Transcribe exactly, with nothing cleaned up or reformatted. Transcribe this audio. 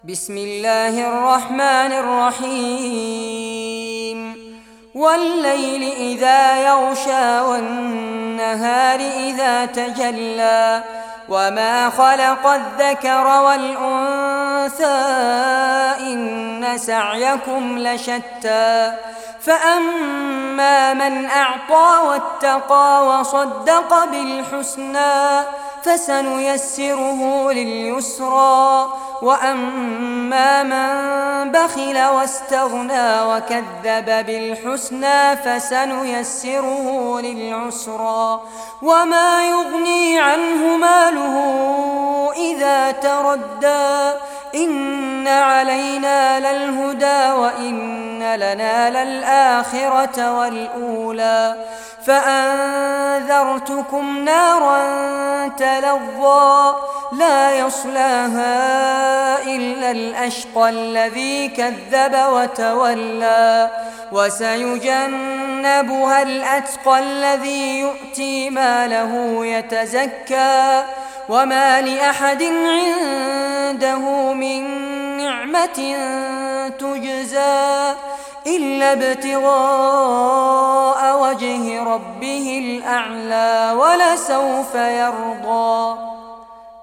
بسم الله الرحمن الرحيم والليل إذا يغشى والنهار إذا تجلى وما خلق الذكر والأنثى إن سعيكم لشتى فأما من أعطى واتقى وصدق بالحسنى فسنيسره لليسرى وأما من بخل واستغنى وكذب بالحسنى فسنيسره للعسرى وما يغني عنه ماله إذا تردى إن علينا للهدى وإن لنا للآخرة والأولى فأنذرتكم نارا تلظى لا يصلاها إلا الأشقى الذي كذب وتولى وسيجنبها الأتقى الذي يؤتي ماله يتزكى وما لأحد عنده من نعمة تجزى إلا ابتغاء وجه ربه الأعلى ولسوف يرضى.